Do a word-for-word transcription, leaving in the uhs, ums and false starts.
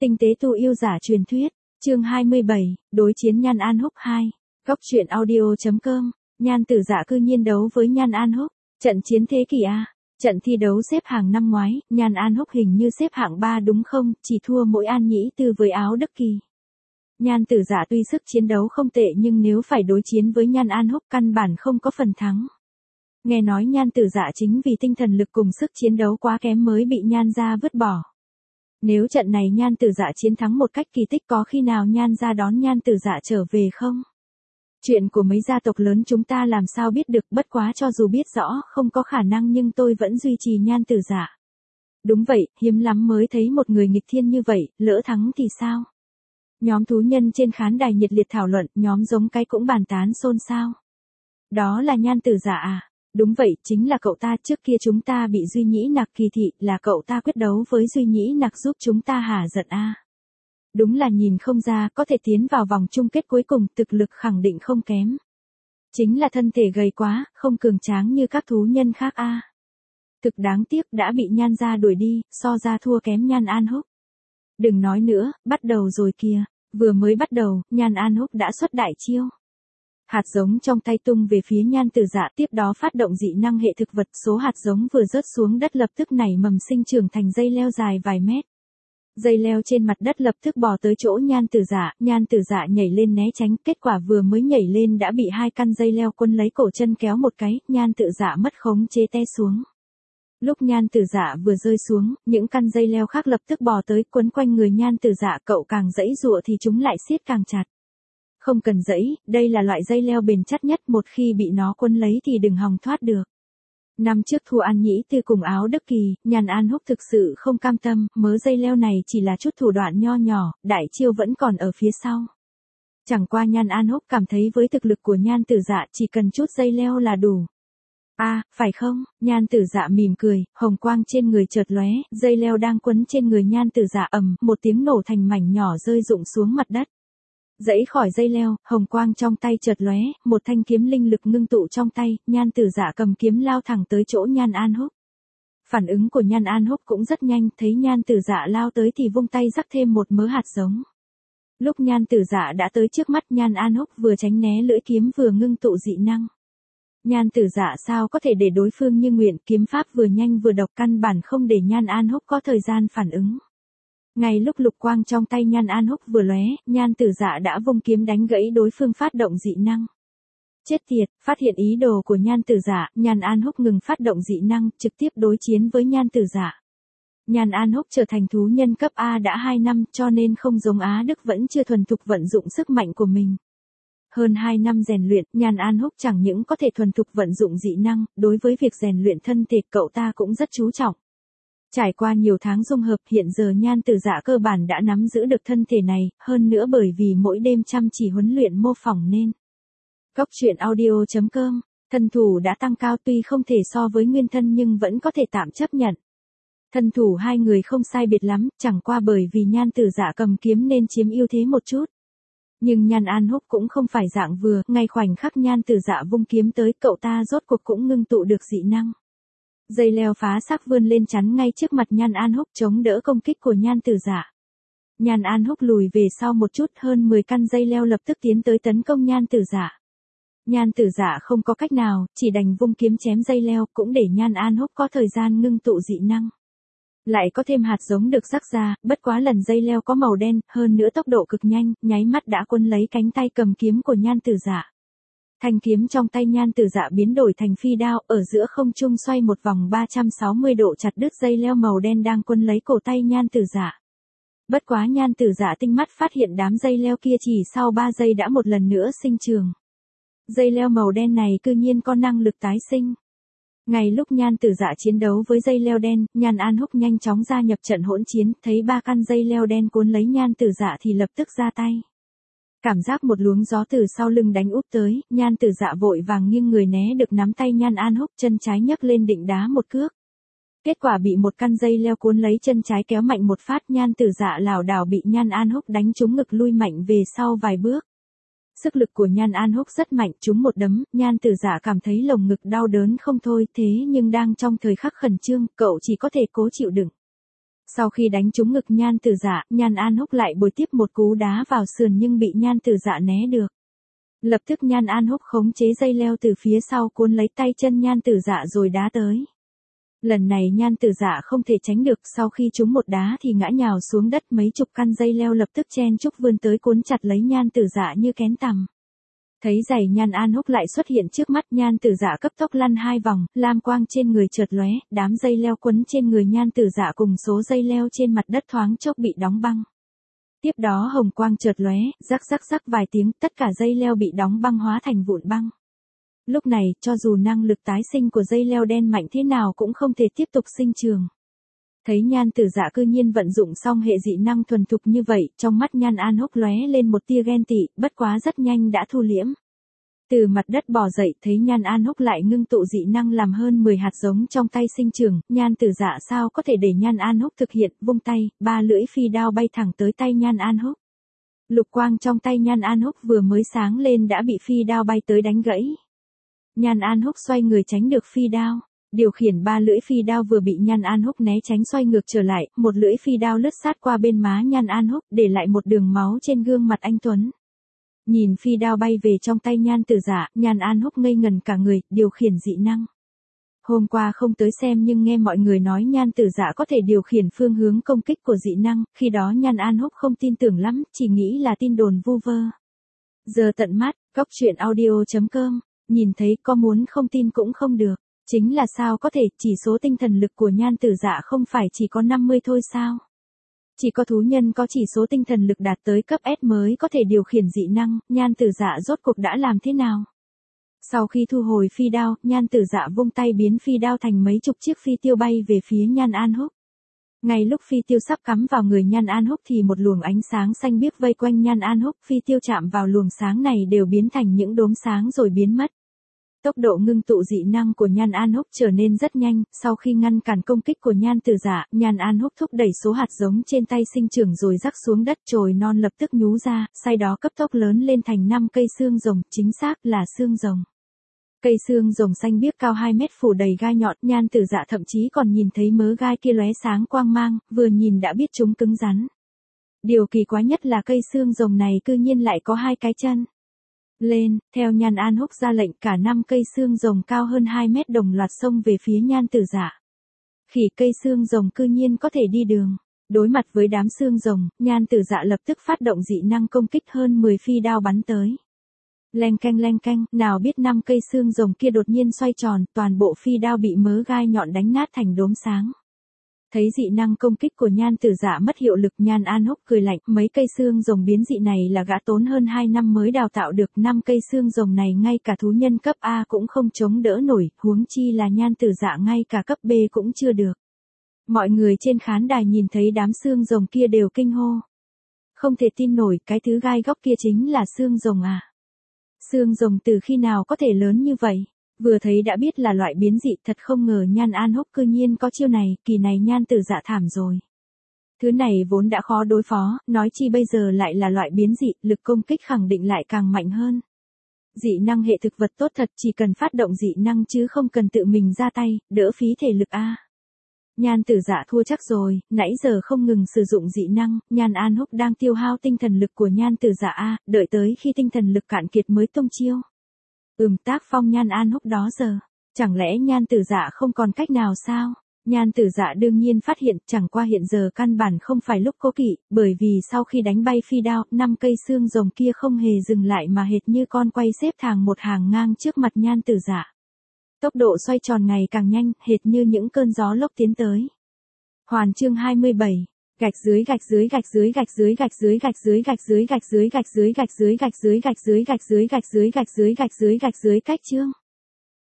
Tinh tế tu yêu giả truyền thuyết, chương hai mươi bảy, đối chiến Nhan An Húc hai. Góc truyện audio.com, Nhan Tử Dạ cư nhiên đấu với Nhan An Húc, trận chiến thế kỷ a. Trận thi đấu xếp hạng năm ngoái, Nhan An Húc hình như xếp hạng ba đúng không, chỉ thua mỗi An Nhĩ Tư với Áo Đức Kỳ. Nhan Tử Dạ tuy sức chiến đấu không tệ nhưng nếu phải đối chiến với Nhan An Húc căn bản không có phần thắng. Nghe nói Nhan Tử Dạ chính vì tinh thần lực cùng sức chiến đấu quá kém mới bị Nhan gia vứt bỏ. Nếu trận này Nhan Tử Dạ chiến thắng một cách kỳ tích có khi nào Nhan gia đón Nhan Tử Dạ trở về không? Chuyện của mấy gia tộc lớn chúng ta làm sao biết được, bất quá cho dù biết rõ không có khả năng nhưng tôi vẫn duy trì Nhan Tử Dạ. Đúng vậy, hiếm lắm mới thấy một người nghịch thiên như vậy, lỡ thắng thì sao? Nhóm thú nhân trên khán đài nhiệt liệt thảo luận, nhóm giống cái cũng bàn tán xôn xao. Đó là Nhan Tử Dạ à? Đúng vậy, chính là cậu ta, trước kia chúng ta bị Duy Nhĩ Nặc kỳ thị, là cậu ta quyết đấu với Duy Nhĩ Nặc giúp chúng ta hả giận a. À. Đúng là nhìn không ra, có thể tiến vào vòng chung kết cuối cùng, thực lực khẳng định không kém. Chính là thân thể gầy quá, không cường tráng như các thú nhân khác a. À. Thực đáng tiếc đã bị Nhan gia đuổi đi, so ra thua kém Nhan An Húc. Đừng nói nữa, bắt đầu rồi kìa, vừa mới bắt đầu, Nhan An Húc đã xuất đại chiêu. Hạt giống trong tay tung về phía Nhan Tử Dạ, tiếp đó phát động dị năng hệ thực vật, số hạt giống vừa rớt xuống đất lập tức nảy mầm sinh trưởng thành dây leo dài vài mét. Dây leo trên mặt đất lập tức bò tới chỗ Nhan Tử Dạ, Nhan Tử Dạ nhảy lên né tránh, kết quả vừa mới nhảy lên đã bị hai căn dây leo quấn lấy cổ chân kéo một cái, Nhan Tử Dạ mất khống chế té xuống. Lúc Nhan Tử Dạ vừa rơi xuống, những căn dây leo khác lập tức bò tới quấn quanh người Nhan Tử Dạ, cậu càng giãy giụa thì chúng lại siết càng chặt. Không cần giãy, đây là loại dây leo bền chắc nhất, một khi bị nó quấn lấy thì đừng hòng thoát được. Năm trước thua An Nhĩ Tư cùng Áo Đức Kỳ, Nhan An Húc thực sự không cam tâm, mớ dây leo này chỉ là chút thủ đoạn nho nhỏ, đại chiêu vẫn còn ở phía sau. Chẳng qua Nhan An Húc cảm thấy với thực lực của Nhan Tử Dạ chỉ cần chút dây leo là đủ. A, à, phải không? Nhan Tử Dạ mỉm cười, hồng quang trên người chợt lóe, dây leo đang quấn trên người Nhan Tử Dạ ầm, một tiếng nổ thành mảnh nhỏ rơi rụng xuống mặt đất. Dãy khỏi dây leo, hồng quang trong tay chợt lóe, một thanh kiếm linh lực ngưng tụ trong tay, Nhan Tử Dạ cầm kiếm lao thẳng tới chỗ Nhan An Húc. Phản ứng của Nhan An Húc cũng rất nhanh, thấy Nhan Tử Dạ lao tới thì vung tay rắc thêm một mớ hạt giống. Lúc Nhan Tử Dạ đã tới trước mắt, Nhan An Húc vừa tránh né lưỡi kiếm vừa ngưng tụ dị năng. Nhan Tử Dạ sao có thể để đối phương như nguyện, kiếm pháp vừa nhanh vừa độc, căn bản không để Nhan An Húc có thời gian phản ứng. Ngay lúc lục quang trong tay Nhan An Húc vừa lóe, Nhan Tử Dạ đã vung kiếm đánh gãy đối phương phát động dị năng. Chết tiệt, phát hiện ý đồ của Nhan Tử Dạ, Nhan An Húc ngừng phát động dị năng, trực tiếp đối chiến với Nhan Tử Dạ. Nhan An Húc trở thành thú nhân cấp A đã hai năm, cho nên không giống Á Đức vẫn chưa thuần thục vận dụng sức mạnh của mình. Hơn hai năm rèn luyện, Nhan An Húc chẳng những có thể thuần thục vận dụng dị năng, đối với việc rèn luyện thân thể cậu ta cũng rất chú trọng. Trải qua nhiều tháng dung hợp, hiện giờ Nhan Tử Dạ cơ bản đã nắm giữ được thân thể này, hơn nữa bởi vì mỗi đêm chăm chỉ huấn luyện mô phỏng nên. Góc truyện audio.com, thân thủ đã tăng cao, tuy không thể so với nguyên thân nhưng vẫn có thể tạm chấp nhận. Thân thủ hai người không sai biệt lắm, chẳng qua bởi vì Nhan Tử Dạ cầm kiếm nên chiếm ưu thế một chút. Nhưng Nhan An Húc cũng không phải dạng vừa, ngay khoảnh khắc Nhan Tử Dạ vung kiếm tới, cậu ta rốt cuộc cũng ngưng tụ được dị năng. Dây leo phá xác vươn lên chắn ngay trước mặt Nhan An Húc, chống đỡ công kích của Nhan Tử Dạ. Nhan An Húc lùi về sau một chút, hơn mười căn dây leo lập tức tiến tới tấn công Nhan Tử Dạ. Nhan Tử Dạ không có cách nào, chỉ đành vung kiếm chém dây leo, cũng để Nhan An Húc có thời gian ngưng tụ dị năng. Lại có thêm hạt giống được rắc ra, bất quá lần dây leo có màu đen, hơn nữa tốc độ cực nhanh, nháy mắt đã quấn lấy cánh tay cầm kiếm của Nhan Tử Dạ. Thanh kiếm trong tay Nhan Tử Dạ biến đổi thành phi đao, ở giữa không trung xoay một vòng ba trăm sáu mươi độ chặt đứt dây leo màu đen đang quấn lấy cổ tay Nhan Tử Dạ. Bất quá Nhan Tử Dạ tinh mắt phát hiện đám dây leo kia chỉ sau ba giây đã một lần nữa sinh trường. Dây leo màu đen này cư nhiên có năng lực tái sinh. Ngay lúc Nhan Tử Dạ chiến đấu với dây leo đen, Nhan An Húc nhanh chóng gia nhập trận hỗn chiến, thấy ba căn dây leo đen cuốn lấy Nhan Tử Dạ thì lập tức ra tay. Cảm giác một luồng gió từ sau lưng đánh úp tới, Nhan Tử Dạ vội vàng nghiêng người né được nắm tay Nhan An Húc, chân trái nhấc lên định đá một cước. Kết quả bị một căn dây leo cuốn lấy chân trái kéo mạnh một phát, Nhan Tử Dạ lảo đảo bị Nhan An Húc đánh trúng ngực lui mạnh về sau vài bước. Sức lực của Nhan An Húc rất mạnh, trúng một đấm, Nhan Tử Dạ cảm thấy lồng ngực đau đớn không thôi, thế nhưng đang trong thời khắc khẩn trương, cậu chỉ có thể cố chịu đựng. Sau khi đánh trúng ngực Nhan Tử Dạ, Nhan An Húc lại bồi tiếp một cú đá vào sườn nhưng bị Nhan Tử Dạ né được. Lập tức Nhan An Húc khống chế dây leo từ phía sau cuốn lấy tay chân Nhan Tử Dạ rồi đá tới. Lần này Nhan Tử Dạ không thể tránh được, sau khi trúng một đá thì ngã nhào xuống đất, mấy chục căn dây leo lập tức chen chúc vươn tới cuốn chặt lấy Nhan Tử Dạ như kén tằm. Thấy giày Nhan An Húc lại xuất hiện trước mắt, Nhan Tử Dạ cấp tốc lăn hai vòng, lam quang trên người chợt lóe, đám dây leo quấn trên người Nhan Tử Dạ cùng số dây leo trên mặt đất thoáng chốc bị đóng băng. Tiếp đó hồng quang chợt lóe, rắc rắc rắc vài tiếng, tất cả dây leo bị đóng băng hóa thành vụn băng. Lúc này, cho dù năng lực tái sinh của dây leo đen mạnh thế nào cũng không thể tiếp tục sinh trường. Thấy Nhan Tử Dạ cư nhiên vận dụng xong hệ dị năng thuần thục như vậy, trong mắt Nhan An Húc lóe lên một tia ghen tị, bất quá rất nhanh đã thu liễm. Từ mặt đất bò dậy, thấy Nhan An Húc lại ngưng tụ dị năng làm hơn mười hạt giống trong tay sinh trường, Nhan Tử Dạ sao có thể để Nhan An Húc thực hiện, vung tay, ba lưỡi phi đao bay thẳng tới tay Nhan An Húc. Lục quang trong tay Nhan An Húc vừa mới sáng lên đã bị phi đao bay tới đánh gãy. Nhan An Húc xoay người tránh được phi đao. Điều khiển ba lưỡi phi đao vừa bị Nhan An Húc né tránh xoay ngược trở lại, một lưỡi phi đao lướt sát qua bên má Nhan An Húc, để lại một đường máu trên gương mặt anh tuấn. Nhìn phi đao bay về trong tay Nhan Tử Dạ, Nhan An Húc ngây ngần cả người, điều khiển dị năng. Hôm qua không tới xem nhưng nghe mọi người nói Nhan Tử Dạ có thể điều khiển phương hướng công kích của dị năng, khi đó Nhan An Húc không tin tưởng lắm, chỉ nghĩ là tin đồn vu vơ. Giờ tận mắt, góc truyện audio chấm com, nhìn thấy có muốn không tin cũng không được. Chính là sao có thể, chỉ số tinh thần lực của Nhan Tử Dạ không phải chỉ có năm mươi thôi sao? Chỉ có thú nhân có chỉ số tinh thần lực đạt tới cấp S mới có thể điều khiển dị năng, Nhan Tử Dạ rốt cuộc đã làm thế nào? Sau khi thu hồi phi đao, Nhan Tử Dạ vung tay biến phi đao thành mấy chục chiếc phi tiêu bay về phía Nhan An Húc. Ngay lúc phi tiêu sắp cắm vào người Nhan An Húc thì một luồng ánh sáng xanh biếc vây quanh Nhan An Húc, phi tiêu chạm vào luồng sáng này đều biến thành những đốm sáng rồi biến mất. Tốc độ ngưng tụ dị năng của Nhan An Húc trở nên rất nhanh, sau khi ngăn cản công kích của Nhan Tử Dạ, Nhan An Húc thúc đẩy số hạt giống trên tay sinh trưởng rồi rắc xuống đất, chồi non lập tức nhú ra, sau đó cấp tốc lớn lên thành năm cây xương rồng, chính xác là xương rồng. Cây xương rồng xanh biếc cao hai mét phủ đầy gai nhọn, Nhan Tử Dạ thậm chí còn nhìn thấy mớ gai kia lóe sáng quang mang, vừa nhìn đã biết chúng cứng rắn. Điều kỳ quái nhất là cây xương rồng này cư nhiên lại có hai cái chân. Lên, theo Nhan An Húc ra lệnh, cả năm cây xương rồng cao hơn hai mét đồng loạt xông về phía Nhan Tử Dạ. Khỉ cây xương rồng cư nhiên có thể đi đường. Đối mặt với đám xương rồng, Nhan Tử Dạ lập tức phát động dị năng công kích, hơn mười phi đao bắn tới. Leng keng leng keng, nào biết năm cây xương rồng kia đột nhiên xoay tròn, toàn bộ phi đao bị mớ gai nhọn đánh nát thành đốm sáng. Thấy dị năng công kích của Nhan Tử Dạ mất hiệu lực, Nhan An Húc cười lạnh, mấy cây xương rồng biến dị này là gã tốn hơn hai năm mới đào tạo được, năm cây xương rồng này ngay cả thú nhân cấp A cũng không chống đỡ nổi, huống chi là Nhan Tử Dạ ngay cả cấp B cũng chưa được. Mọi người trên khán đài nhìn thấy đám xương rồng kia đều kinh hô. Không thể tin nổi, cái thứ gai góc kia chính là xương rồng à? Xương rồng từ khi nào có thể lớn như vậy? Vừa thấy đã biết là loại biến dị, thật không ngờ Nhan An Húc cư nhiên có chiêu này, kỳ này Nhan Tử Dạ thảm rồi. Thứ này vốn đã khó đối phó, nói chi bây giờ lại là loại biến dị, lực công kích khẳng định lại càng mạnh hơn. Dị năng hệ thực vật tốt thật, chỉ cần phát động dị năng chứ không cần tự mình ra tay, đỡ phí thể lực a. Nhan Tử Dạ thua chắc rồi, nãy giờ không ngừng sử dụng dị năng, Nhan An Húc đang tiêu hao tinh thần lực của Nhan Tử Dạ a, đợi tới khi tinh thần lực cạn kiệt mới tung chiêu. Ừm, tác phong Nhan An Húc đó giờ, chẳng lẽ Nhan Tử Dạ không còn cách nào sao? Nhan Tử Dạ đương nhiên phát hiện, chẳng qua hiện giờ căn bản không phải lúc cố kỵ, bởi vì sau khi đánh bay phi đao, năm cây xương rồng kia không hề dừng lại mà hệt như con quay xếp thẳng một hàng ngang trước mặt Nhan Tử Dạ. Tốc độ xoay tròn ngày càng nhanh, hệt như những cơn gió lốc tiến tới. Hoàn chương hai mươi bảy, gạch dưới gạch dưới gạch dưới gạch dưới gạch dưới gạch dưới gạch dưới gạch dưới gạch dưới gạch dưới gạch dưới gạch dưới gạch dưới gạch dưới gạch dưới gạch dưới gạch dưới cách chương.